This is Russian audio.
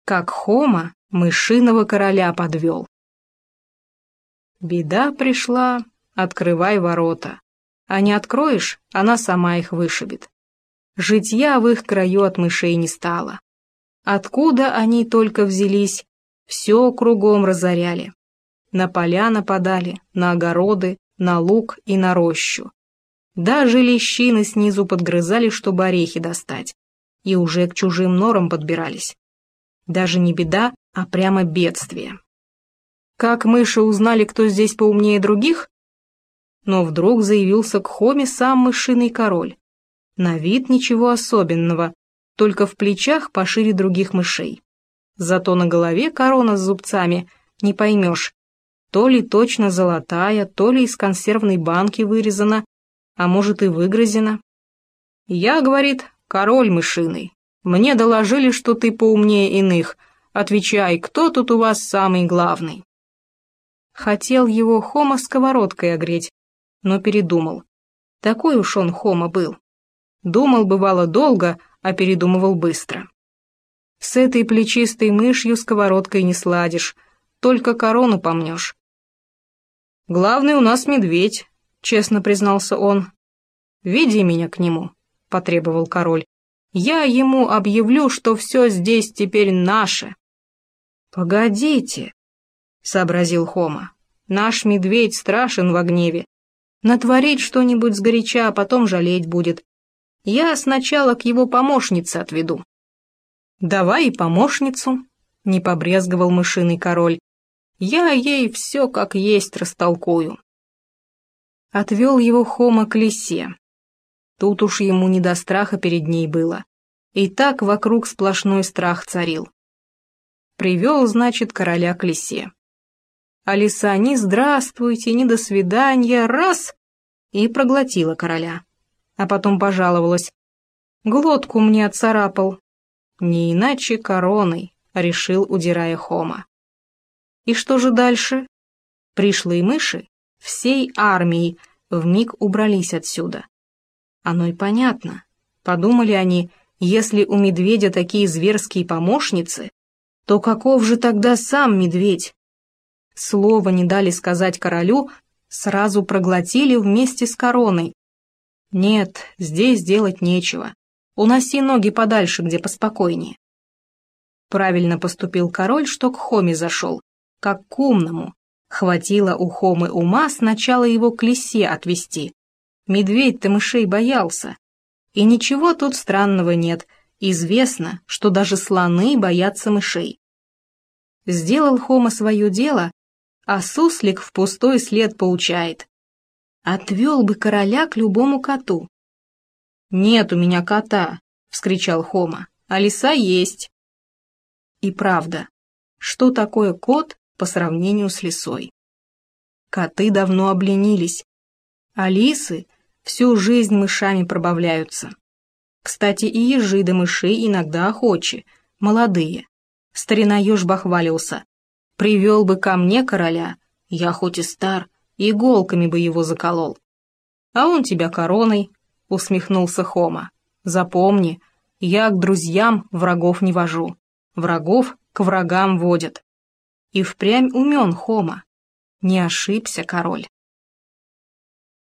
как Хома мышиного короля подвел. Беда пришла, открывай ворота. А не откроешь, она сама их вышибет. Житья в их краю от мышей не стало. Откуда они только взялись, все кругом разоряли. На поля нападали, на огороды, на луг и на рощу. Даже лещины снизу подгрызали, чтобы орехи достать, и уже к чужим норам подбирались. Даже не беда, а прямо бедствие. Как мыши узнали, кто здесь поумнее других? Но вдруг заявился к Хоме сам мышиный король. На вид ничего особенного, только в плечах пошире других мышей. Зато на голове корона с зубцами, не поймешь, то ли точно золотая, то ли из консервной банки вырезана, а может и выгрызена. «Я, — говорит, — король мышиный. Мне доложили, что ты поумнее иных. Отвечай, кто тут у вас самый главный?» Хотел его Хома сковородкой огреть, но передумал. Такой уж он Хома был. Думал, бывало, долго, а передумывал быстро. С этой плечистой мышью сковородкой не сладишь, только корону помнешь. «Главный у нас медведь», — честно признался он. «Веди меня к нему», — потребовал король. «Я ему объявлю, что все здесь теперь наше». «Погодите», — сообразил Хома. «Наш медведь страшен во гневе. Натворить что-нибудь сгоряча, а потом жалеть будет. Я сначала к его помощнице отведу». «Давай и помощницу», — не побрезговал мышиный король. «Я ей все как есть растолкую». Отвел его Хома к лисе. Тут уж ему не до страха перед ней было. И так вокруг сплошной страх царил. Привел, значит, короля к лисе. А лиса ни здравствуйте, ни до свидания, раз — и проглотила короля. А потом пожаловалась. «Глотку мне отцарапал». «Не иначе короной», — решил, удирая Хома. И что же дальше? Пришлые мыши всей армией вмиг убрались отсюда. Оно и понятно. Подумали они, если у медведя такие зверские помощницы, то каков же тогда сам медведь? Слова не дали сказать королю, сразу проглотили вместе с короной. Нет, здесь делать нечего. Уноси ноги подальше, где поспокойнее. Правильно поступил король, что к Хоме зашел, как к умному. Хватило у Хомы ума сначала его к лисе отвести. Медведь-то мышей боялся. И ничего тут странного нет. Известно, что даже слоны боятся мышей. Сделал Хома свое дело, а суслик в пустой след поучает. Отвел бы короля к любому коту. «Нет у меня кота», — вскричал Хома, — «а лиса есть». И правда, что такое кот по сравнению с лисой? Коты давно обленились, а лисы всю жизнь мышами пробавляются. Кстати, и ежи до мышей иногда охочи, молодые. Старина еж бахвалился. «Привел бы ко мне короля, я хоть и стар, иголками бы его заколол». «А он тебя короной», — усмехнулся Хома. «Запомни, я к друзьям врагов не вожу, врагов к врагам водят». И впрямь умен Хома. Не ошибся король.